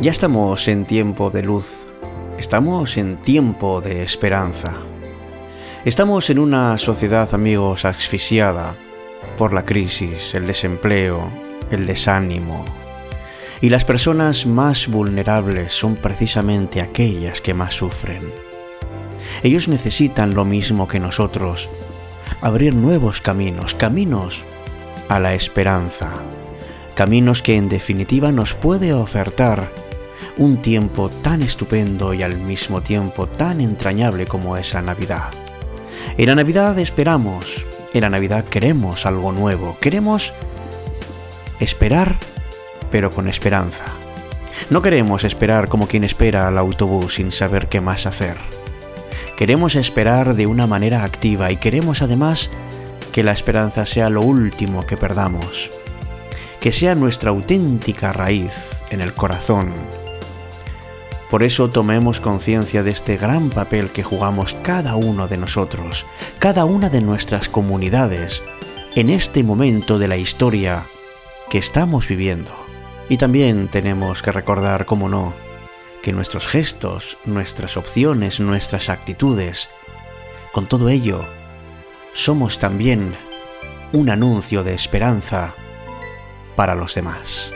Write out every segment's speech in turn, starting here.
Ya estamos en tiempo de luz, estamos en tiempo de esperanza. Estamos en una sociedad, amigos, asfixiada por la crisis, el desempleo, el desánimo. Y las personas más vulnerables son precisamente aquellas que más sufren. Ellos necesitan lo mismo que nosotros, abrir nuevos caminos, caminos a la esperanza, caminos que en definitiva nos puede ofertar un tiempo tan estupendo y al mismo tiempo tan entrañable como es la Navidad. En la Navidad esperamos, en la Navidad queremos algo nuevo, queremos esperar, pero con esperanza. No queremos esperar como quien espera al autobús sin saber qué más hacer. Queremos esperar de una manera activa y queremos además que la esperanza sea lo último que perdamos, que sea nuestra auténtica raíz en el corazón. Por eso tomemos conciencia de este gran papel que jugamos cada uno de nosotros, cada una de nuestras comunidades, en este momento de la historia que estamos viviendo. Y también tenemos que recordar, cómo no, que nuestros gestos, nuestras opciones, nuestras actitudes, con todo ello, somos también un anuncio de esperanza para los demás.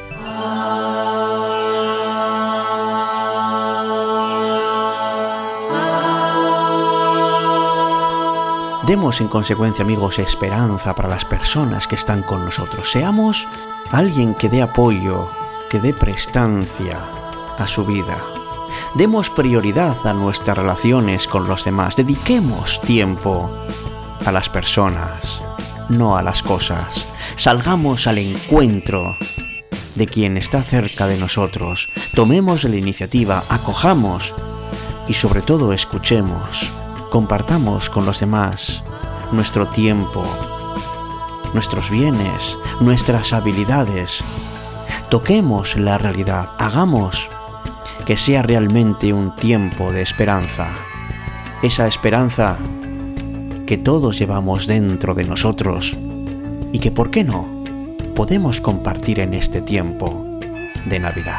Demos en consecuencia, amigos, esperanza para las personas que están con nosotros. Seamos alguien que dé apoyo, que dé prestancia a su vida. Demos prioridad a nuestras relaciones con los demás. Dediquemos tiempo a las personas, no a las cosas. Salgamos al encuentro de quien está cerca de nosotros. Tomemos la iniciativa, acojamos y sobre todo escuchemos. Compartamos con los demás nuestro tiempo, nuestros bienes, nuestras habilidades. Toquemos la realidad, hagamos que sea realmente un tiempo de esperanza. Esa esperanza que todos llevamos dentro de nosotros y que, ¿por qué no?, podemos compartir en este tiempo de Navidad.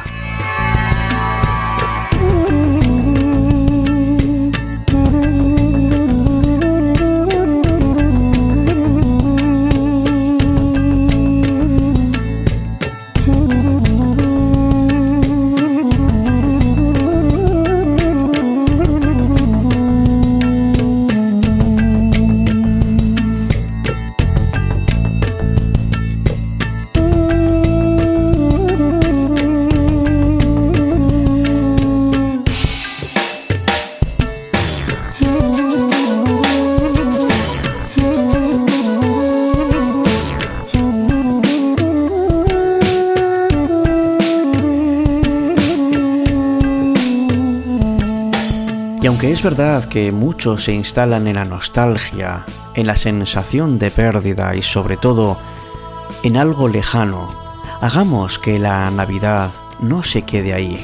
Y aunque es verdad que muchos se instalan en la nostalgia, en la sensación de pérdida y sobre todo en algo lejano, hagamos que la Navidad no se quede ahí,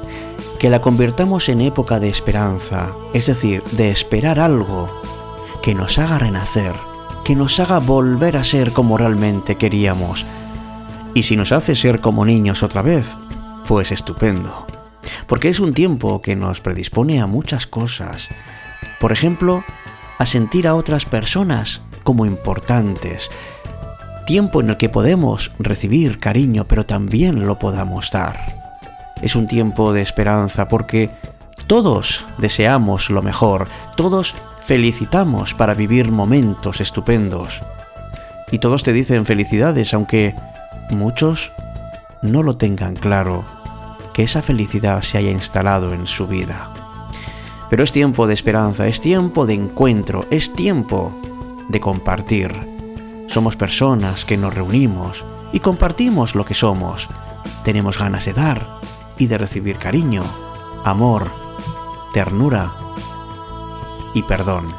que la convirtamos en época de esperanza, es decir, de esperar algo que nos haga renacer, que nos haga volver a ser como realmente queríamos. Y si nos hace ser como niños otra vez, pues estupendo. Porque es un tiempo que nos predispone a muchas cosas. Por ejemplo, a sentir a otras personas como importantes. Tiempo en el que podemos recibir cariño, pero también lo podamos dar. Es un tiempo de esperanza porque todos deseamos lo mejor, todos felicitamos para vivir momentos estupendos. Y todos te dicen felicidades, aunque muchos no lo tengan claro, que esa felicidad se haya instalado en su vida. Pero es tiempo de esperanza, es tiempo de encuentro, es tiempo de compartir. Somos personas que nos reunimos y compartimos lo que somos. Tenemos ganas de dar y de recibir cariño, amor, ternura y perdón.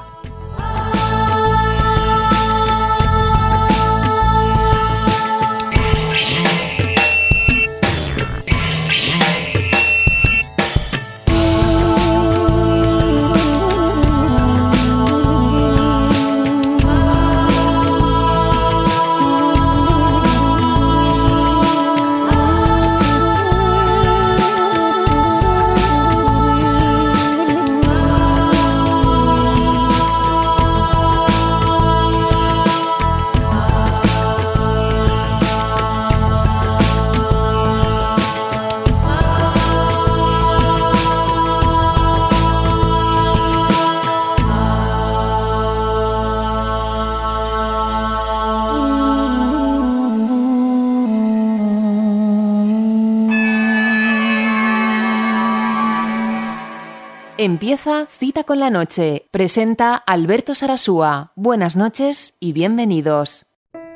Empieza Cita con la Noche. Presenta Alberto Sarasúa. Buenas noches y bienvenidos.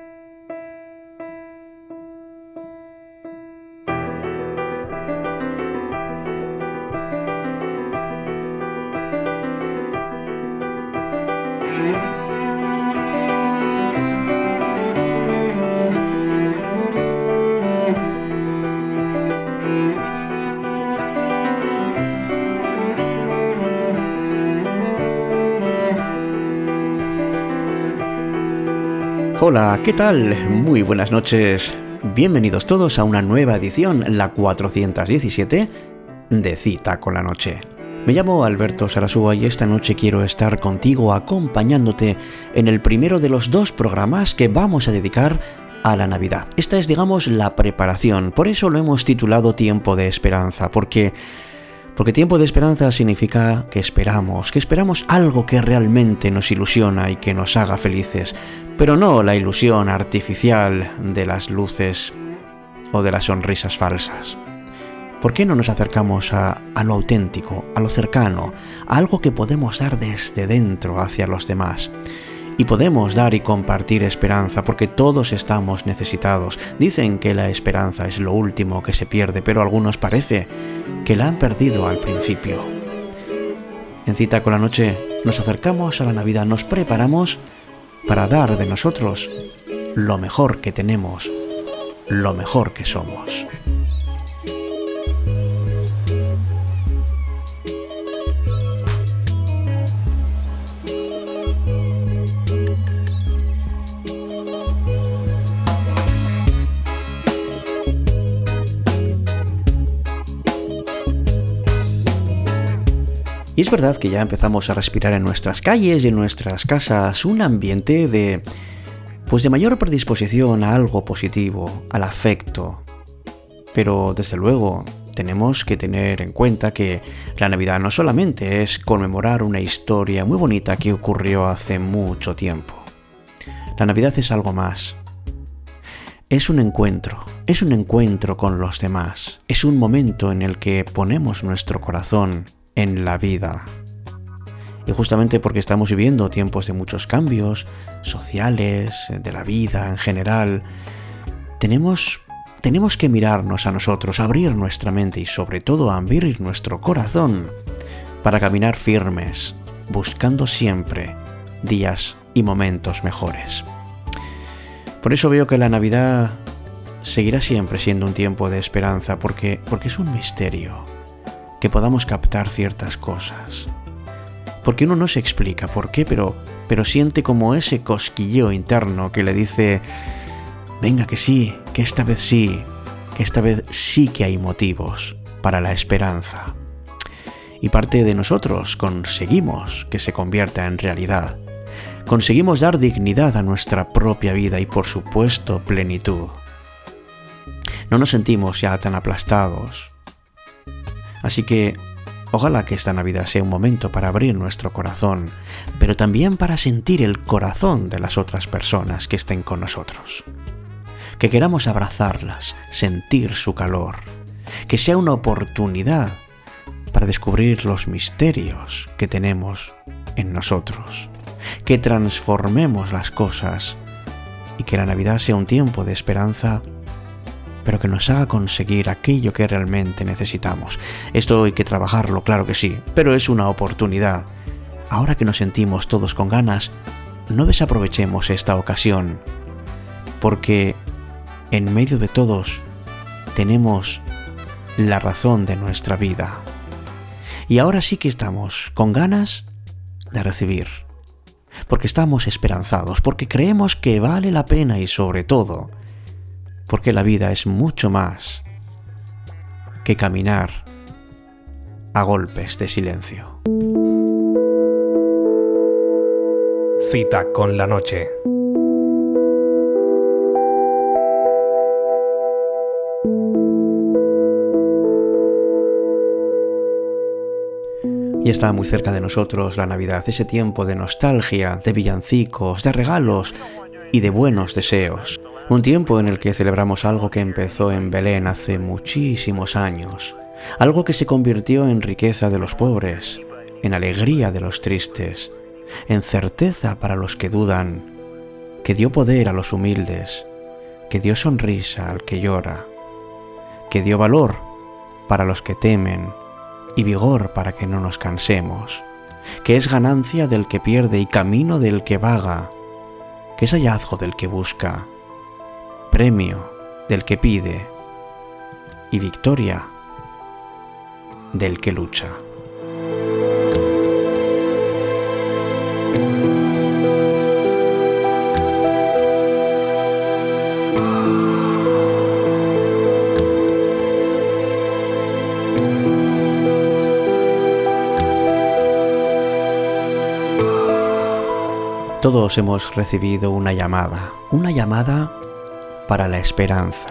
Hola, ¿qué tal? Muy buenas noches. Bienvenidos todos a una nueva edición, la 417, de Cita con la Noche. Me llamo Alberto Sarasúa y esta noche quiero estar contigo acompañándote en el primero de los 2 programas que vamos a dedicar a la Navidad. Esta es, digamos, la preparación. Por eso lo hemos titulado Tiempo de Esperanza, porque tiempo de esperanza significa que esperamos algo que realmente nos ilusiona y que nos haga felices, pero no la ilusión artificial de las luces o de las sonrisas falsas. ¿Por qué no nos acercamos a lo auténtico, a lo cercano, a algo que podemos dar desde dentro hacia los demás? Y podemos dar y compartir esperanza porque todos estamos necesitados. Dicen que la esperanza es lo último que se pierde, pero a algunos parece que la han perdido al principio. En Cita con la Noche nos acercamos a la Navidad, nos preparamos para dar de nosotros lo mejor que tenemos, lo mejor que somos. Y es verdad que ya empezamos a respirar en nuestras calles y en nuestras casas un ambiente de mayor predisposición a algo positivo, al afecto. Pero desde luego tenemos que tener en cuenta que la Navidad no solamente es conmemorar una historia muy bonita que ocurrió hace mucho tiempo. La Navidad es algo más. Es un encuentro con los demás. Es un momento en el que ponemos nuestro corazón en la vida. Y justamente porque estamos viviendo tiempos de muchos cambios sociales, de la vida en general, tenemos que mirarnos a nosotros, abrir nuestra mente y sobre todo abrir nuestro corazón para caminar firmes, buscando siempre días y momentos mejores. Por eso veo que la Navidad seguirá siempre siendo un tiempo de esperanza porque es un misterio que podamos captar ciertas cosas. Porque uno no se explica por qué, pero siente como ese cosquilleo interno que le dice: venga, que sí, que esta vez sí que hay motivos para la esperanza. Y parte de nosotros conseguimos que se convierta en realidad. Conseguimos dar dignidad a nuestra propia vida y, por supuesto, plenitud. No nos sentimos ya tan aplastados. Así que ojalá que esta Navidad sea un momento para abrir nuestro corazón, pero también para sentir el corazón de las otras personas que estén con nosotros. Que queramos abrazarlas, sentir su calor. Que sea una oportunidad para descubrir los misterios que tenemos en nosotros. Que transformemos las cosas y que la Navidad sea un tiempo de esperanza, pero que nos haga conseguir aquello que realmente necesitamos. Esto hay que trabajarlo, claro que sí, pero es una oportunidad. Ahora que nos sentimos todos con ganas, no desaprovechemos esta ocasión, porque en medio de todos tenemos la razón de nuestra vida. Y ahora sí que estamos con ganas de recibir, porque estamos esperanzados, porque creemos que vale la pena y sobre todo, porque la vida es mucho más que caminar a golpes de silencio. Cita con la Noche. Y está muy cerca de nosotros la Navidad, ese tiempo de nostalgia, de villancicos, de regalos y de buenos deseos. Un tiempo en el que celebramos algo que empezó en Belén hace muchísimos años, algo que se convirtió en riqueza de los pobres, en alegría de los tristes, en certeza para los que dudan, que dio poder a los humildes, que dio sonrisa al que llora, que dio valor para los que temen y vigor para que no nos cansemos, que es ganancia del que pierde y camino del que vaga, que es hallazgo del que busca, premio del que pide y victoria del que lucha. Todos hemos recibido una llamada para la esperanza.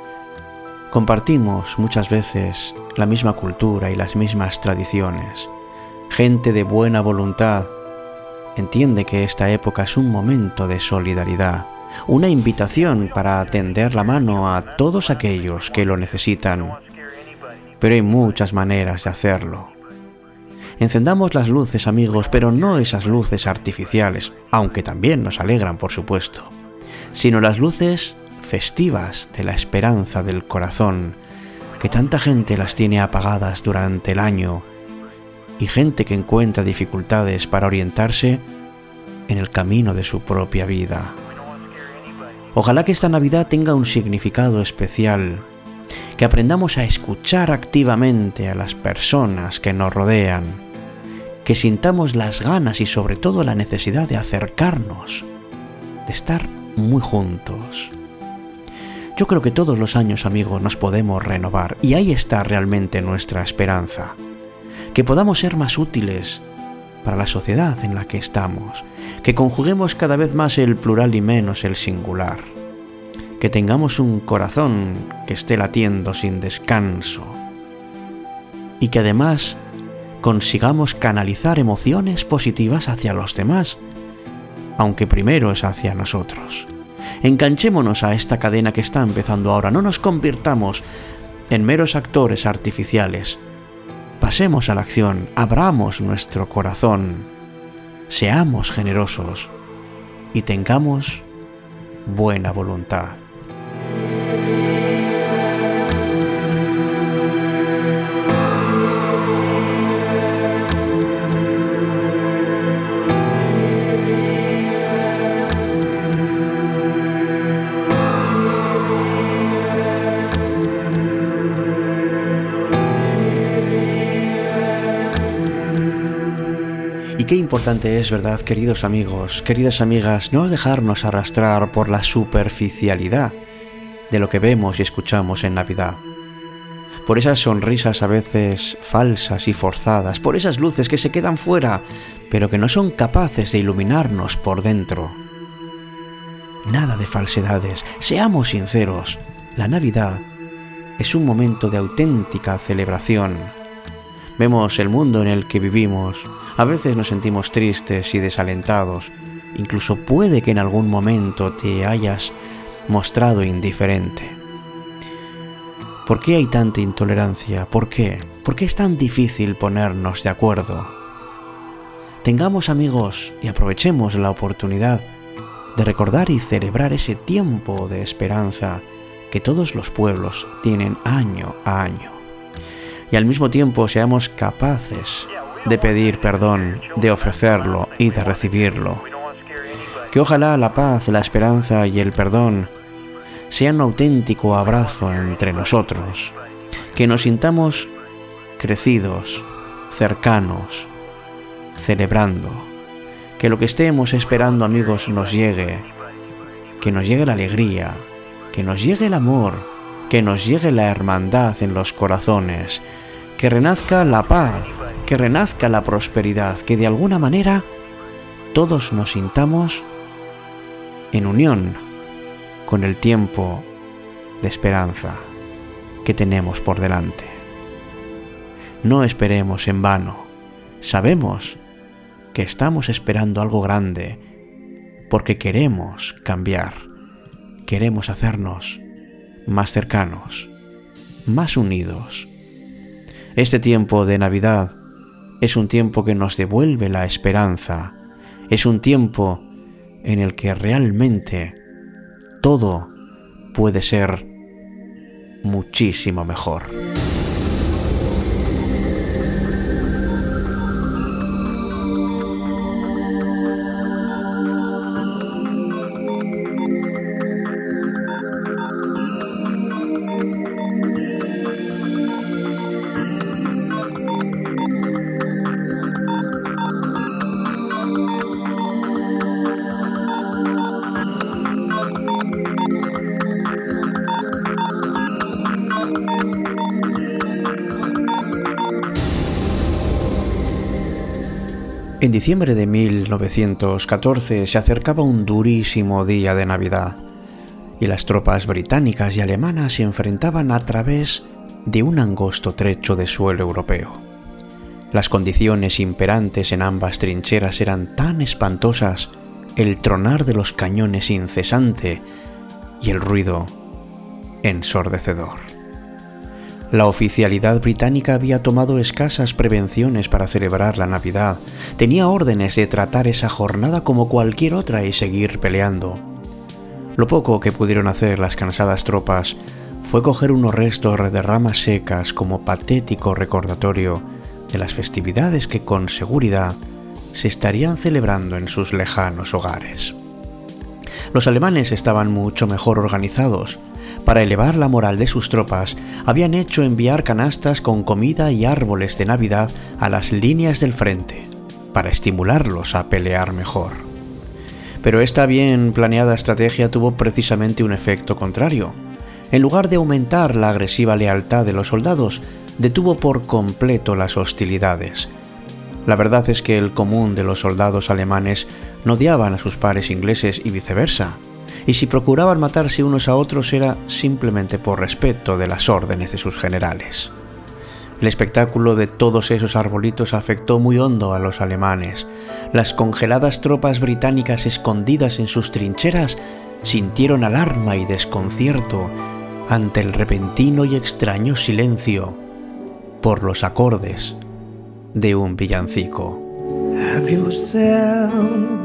Compartimos muchas veces la misma cultura y las mismas tradiciones. Gente de buena voluntad entiende que esta época es un momento de solidaridad, una invitación para tender la mano a todos aquellos que lo necesitan. Pero hay muchas maneras de hacerlo. Encendamos las luces, amigos, pero no esas luces artificiales, aunque también nos alegran, por supuesto, sino las luces festivas de la esperanza del corazón, que tanta gente las tiene apagadas durante el año, y gente que encuentra dificultades para orientarse en el camino de su propia vida. Ojalá que esta Navidad tenga un significado especial, que aprendamos a escuchar activamente a las personas que nos rodean, que sintamos las ganas y sobre todo la necesidad de acercarnos, de estar muy juntos. Yo creo que todos los años, amigos, nos podemos renovar y ahí está realmente nuestra esperanza, que podamos ser más útiles para la sociedad en la que estamos, que conjuguemos cada vez más el plural y menos el singular, que tengamos un corazón que esté latiendo sin descanso y que además consigamos canalizar emociones positivas hacia los demás, aunque primero es hacia nosotros. Enganchémonos a esta cadena que está empezando ahora, no nos convirtamos en meros actores artificiales. Pasemos a la acción, abramos nuestro corazón, seamos generosos y tengamos buena voluntad. Y qué importante es, ¿verdad, queridos amigos, queridas amigas, no dejarnos arrastrar por la superficialidad de lo que vemos y escuchamos en Navidad? Por esas sonrisas a veces falsas y forzadas, por esas luces que se quedan fuera, pero que no son capaces de iluminarnos por dentro. Nada de falsedades, seamos sinceros, la Navidad es un momento de auténtica celebración. Vemos el mundo en el que vivimos, a veces nos sentimos tristes y desalentados, incluso puede que en algún momento te hayas mostrado indiferente. ¿Por qué hay tanta intolerancia? ¿Por qué? ¿Por qué es tan difícil ponernos de acuerdo? Tengamos, amigos, y aprovechemos la oportunidad de recordar y celebrar ese tiempo de esperanza que todos los pueblos tienen año a año. Y al mismo tiempo seamos capaces de pedir perdón, de ofrecerlo y de recibirlo. Que ojalá la paz, la esperanza y el perdón sean un auténtico abrazo entre nosotros. Que nos sintamos crecidos, cercanos, celebrando. Que lo que estemos esperando, amigos, nos llegue. Que nos llegue la alegría, que nos llegue el amor, que nos llegue la hermandad en los corazones. Que renazca la paz, que renazca la prosperidad, que de alguna manera todos nos sintamos en unión con el tiempo de esperanza que tenemos por delante. No esperemos en vano, sabemos que estamos esperando algo grande porque queremos cambiar, queremos hacernos más cercanos, más unidos. Este tiempo de Navidad es un tiempo que nos devuelve la esperanza. Es un tiempo en el que realmente todo puede ser muchísimo mejor. En diciembre de 1914 se acercaba un durísimo día de Navidad y las tropas británicas y alemanas se enfrentaban a través de un angosto trecho de suelo europeo. Las condiciones imperantes en ambas trincheras eran tan espantosas, el tronar de los cañones incesante y el ruido ensordecedor. La oficialidad británica había tomado escasas prevenciones para celebrar la Navidad. Tenía órdenes de tratar esa jornada como cualquier otra y seguir peleando. Lo poco que pudieron hacer las cansadas tropas fue coger unos restos de ramas secas como patético recordatorio de las festividades que con seguridad se estarían celebrando en sus lejanos hogares. Los alemanes estaban mucho mejor organizados. Para elevar la moral de sus tropas, habían hecho enviar canastas con comida y árboles de Navidad a las líneas del frente, para estimularlos a pelear mejor. Pero esta bien planeada estrategia tuvo precisamente un efecto contrario. En lugar de aumentar la agresiva lealtad de los soldados, detuvo por completo las hostilidades. La verdad es que el común de los soldados alemanes no odiaban a sus pares ingleses y viceversa. Y si procuraban matarse unos a otros era simplemente por respeto de las órdenes de sus generales. El espectáculo de todos esos arbolitos afectó muy hondo a los alemanes. Las congeladas tropas británicas escondidas en sus trincheras sintieron alarma y desconcierto ante el repentino y extraño silencio por los acordes de un villancico. Have yourself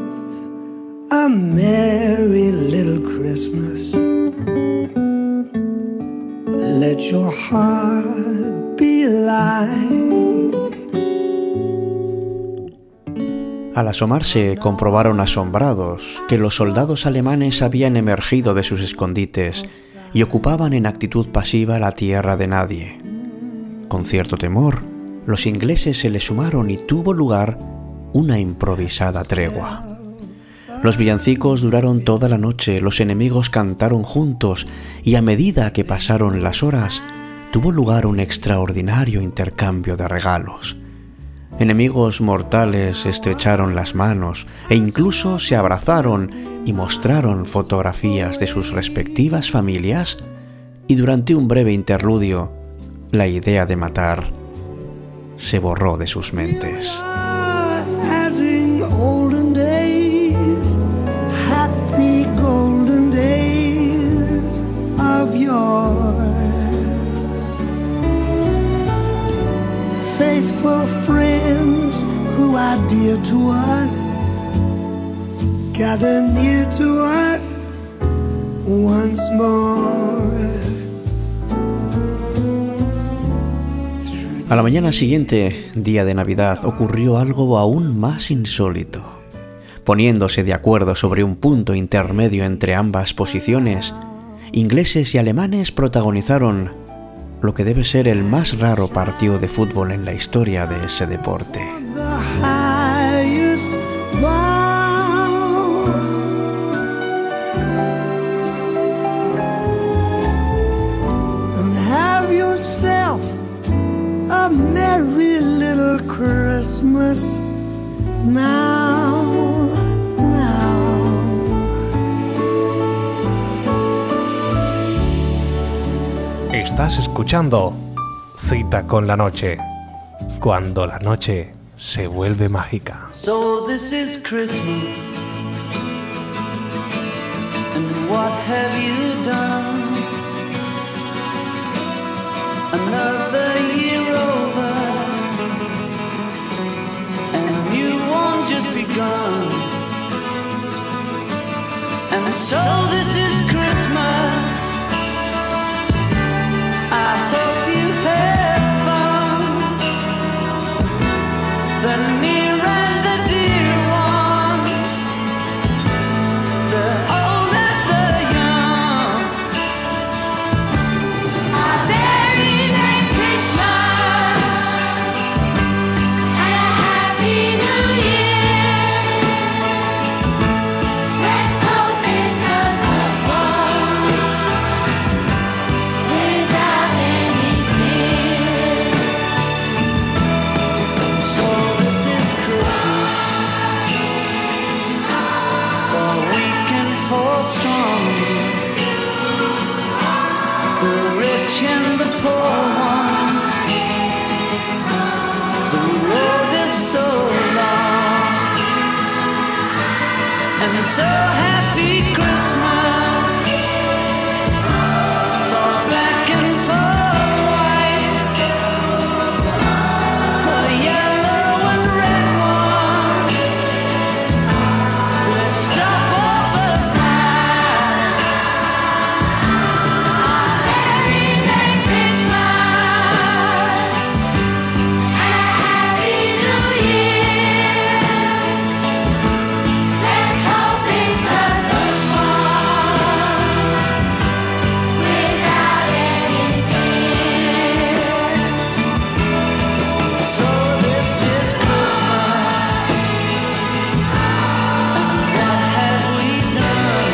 a merry little Christmas. Let your heart be light. Al asomarse, comprobaron asombrados que los soldados alemanes habían emergido de sus escondites y ocupaban en actitud pasiva la tierra de nadie. Con cierto temor, los ingleses se les sumaron y tuvo lugar una improvisada tregua. Los villancicos duraron toda la noche, los enemigos cantaron juntos y a medida que pasaron las horas, tuvo lugar un extraordinario intercambio de regalos. Enemigos mortales estrecharon las manos e incluso se abrazaron y mostraron fotografías de sus respectivas familias, y durante un breve interludio, la idea de matar se borró de sus mentes. As in olden days, happy golden days of yore. Faithful friends who are dear to us, gather near to us once more. A la mañana siguiente, día de Navidad, ocurrió algo aún más insólito. Poniéndose de acuerdo sobre un punto intermedio entre ambas posiciones, ingleses y alemanes protagonizaron lo que debe ser el más raro partido de fútbol en la historia de ese deporte. A merry little Christmas now, now. Estás escuchando Cita con la Noche, cuando la noche se vuelve mágica. So this is Christmas, and what have you done? Another year over, So this is Christmas. I hope you had fun. The near and the dear one, the old and the young. A very Merry Christmas and a Happy New Year. Let's hope it's a good one without any fear. So this is Christmas, for weak and for strong, the rich and the poor ones. The road is so long, and so happy Christmas for black and for white, for yellow and red one. Let's stop all the fight. Very Merry Christmas and a Happy New Year. Let's hope it's a good one without any fear. So this is Christmas, and what have we done?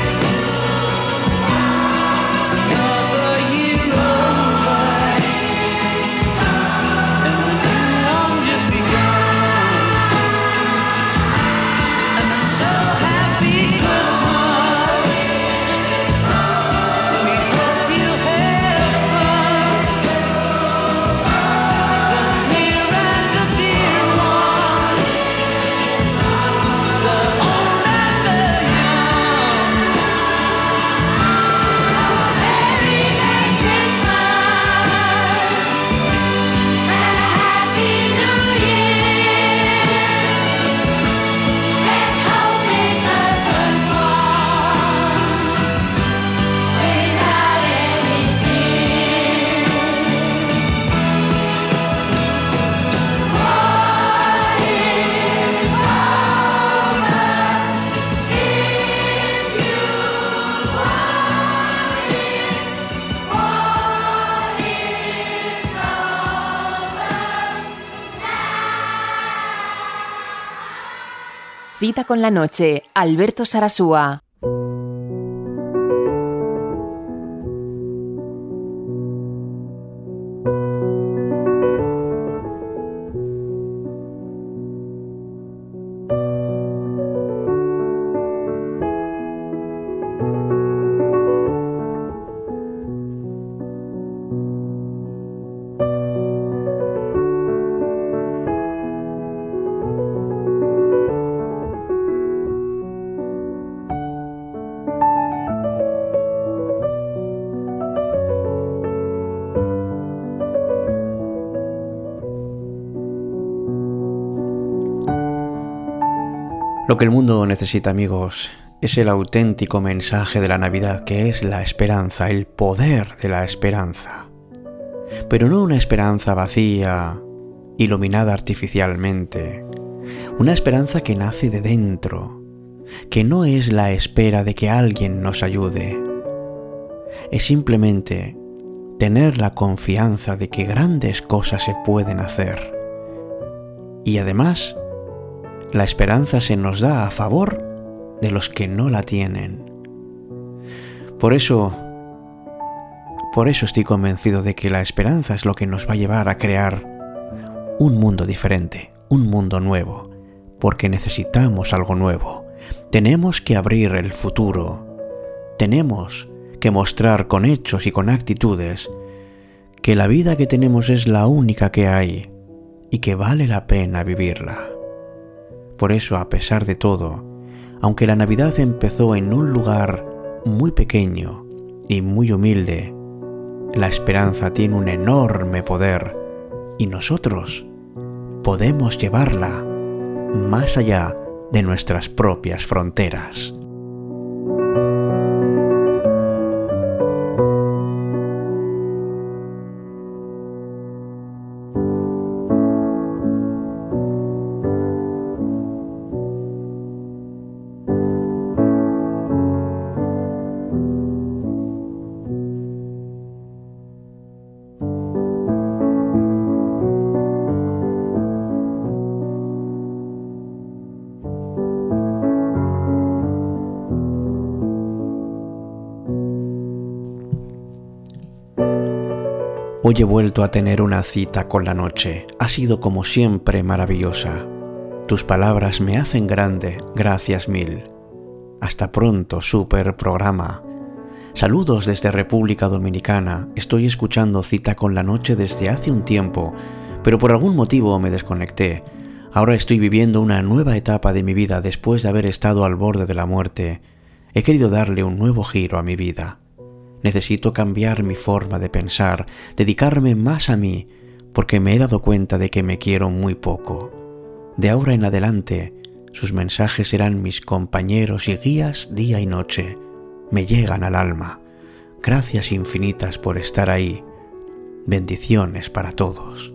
Another year over, and a new one just begun. And so happy Christmas. We hope you had fun. The near and the dear one, the old and the young. Very Merry Christmas and a Happy New Year. Let's hope it's a good one without any fear. What is Cita con la noche, Alberto Sarasúa. Lo que el mundo necesita, amigos, es el auténtico mensaje de la Navidad, que es la esperanza, el poder de la esperanza. Pero no una esperanza vacía, iluminada artificialmente. Una esperanza que nace de dentro, que no es la espera de que alguien nos ayude. Es simplemente tener la confianza de que grandes cosas se pueden hacer. Y además, la esperanza se nos da a favor de los que no la tienen. Por eso estoy convencido de que la esperanza es lo que nos va a llevar a crear un mundo diferente, un mundo nuevo, porque necesitamos algo nuevo. Tenemos que abrir el futuro. Tenemos que mostrar con hechos y con actitudes que la vida que tenemos es la única que hay y que vale la pena vivirla. Por eso, a pesar de todo, aunque la Navidad empezó en un lugar muy pequeño y muy humilde, la esperanza tiene un enorme poder y nosotros podemos llevarla más allá de nuestras propias fronteras. Hoy he vuelto a tener una cita con la noche. Ha sido como siempre maravillosa. Tus palabras me hacen grande, gracias mil. Hasta pronto, super programa. Saludos desde República Dominicana. Estoy escuchando Cita con la Noche desde hace un tiempo, pero por algún motivo me desconecté. Ahora estoy viviendo una nueva etapa de mi vida después de haber estado al borde de la muerte. He querido darle un nuevo giro a mi vida. Necesito cambiar mi forma de pensar, dedicarme más a mí, porque me he dado cuenta de que me quiero muy poco. De ahora en adelante, sus mensajes serán mis compañeros y guías día y noche. Me llegan al alma. Gracias infinitas por estar ahí. Bendiciones para todos.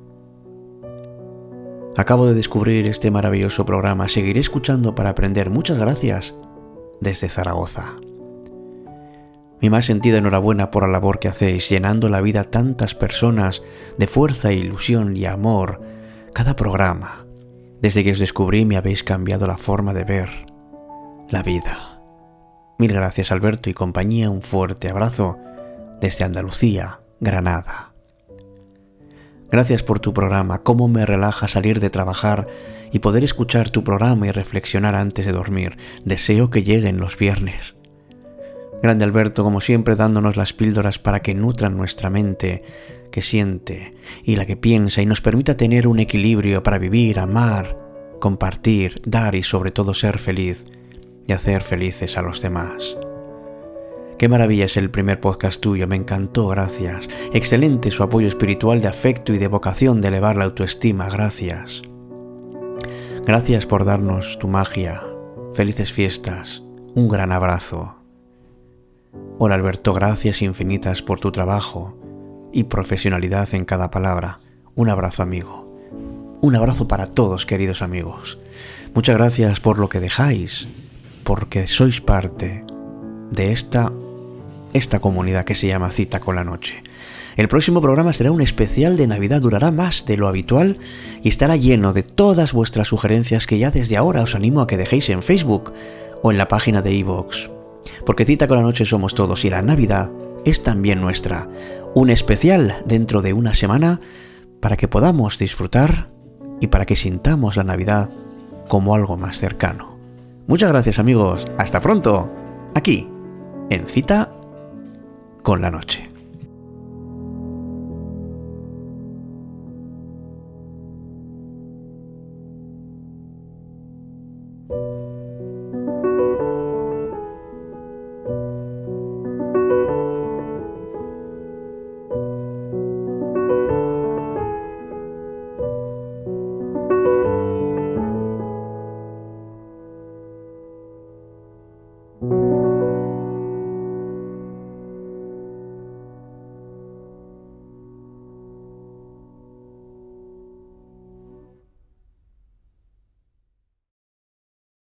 Acabo de descubrir este maravilloso programa. Seguiré escuchando para aprender. Muchas gracias desde Zaragoza. Mi más sentida enhorabuena por la labor que hacéis, llenando la vida a tantas personas de fuerza, ilusión y amor. Cada programa. Desde que os descubrí me habéis cambiado la forma de ver la vida. Mil gracias, Alberto y compañía. Un fuerte abrazo desde Andalucía, Granada. Gracias por tu programa. Cómo me relaja salir de trabajar y poder escuchar tu programa y reflexionar antes de dormir. Deseo que lleguen los viernes. Grande Alberto, como siempre, dándonos las píldoras para que nutran nuestra mente, que siente y la que piensa, y nos permita tener un equilibrio para vivir, amar, compartir, dar y sobre todo ser feliz y hacer felices a los demás. Qué maravilla es el primer podcast tuyo, me encantó, gracias. Excelente su apoyo espiritual de afecto y de vocación de elevar la autoestima, gracias. Gracias por darnos tu magia. Felices fiestas. Un gran abrazo. Hola Alberto, gracias infinitas por tu trabajo y profesionalidad en cada palabra. Un abrazo, amigo. Un abrazo para todos, queridos amigos. Muchas gracias por lo que dejáis, porque sois parte de esta comunidad que se llama Cita con la Noche. El próximo programa será un especial de Navidad, durará más de lo habitual y estará lleno de todas vuestras sugerencias que ya desde ahora os animo a que dejéis en Facebook o en la página de iVoox. Porque Cita con la Noche somos todos y la Navidad es también nuestra. Un especial dentro de una semana para que podamos disfrutar y para que sintamos la Navidad como algo más cercano. Muchas gracias, amigos. Hasta pronto. Aquí, en Cita con la Noche.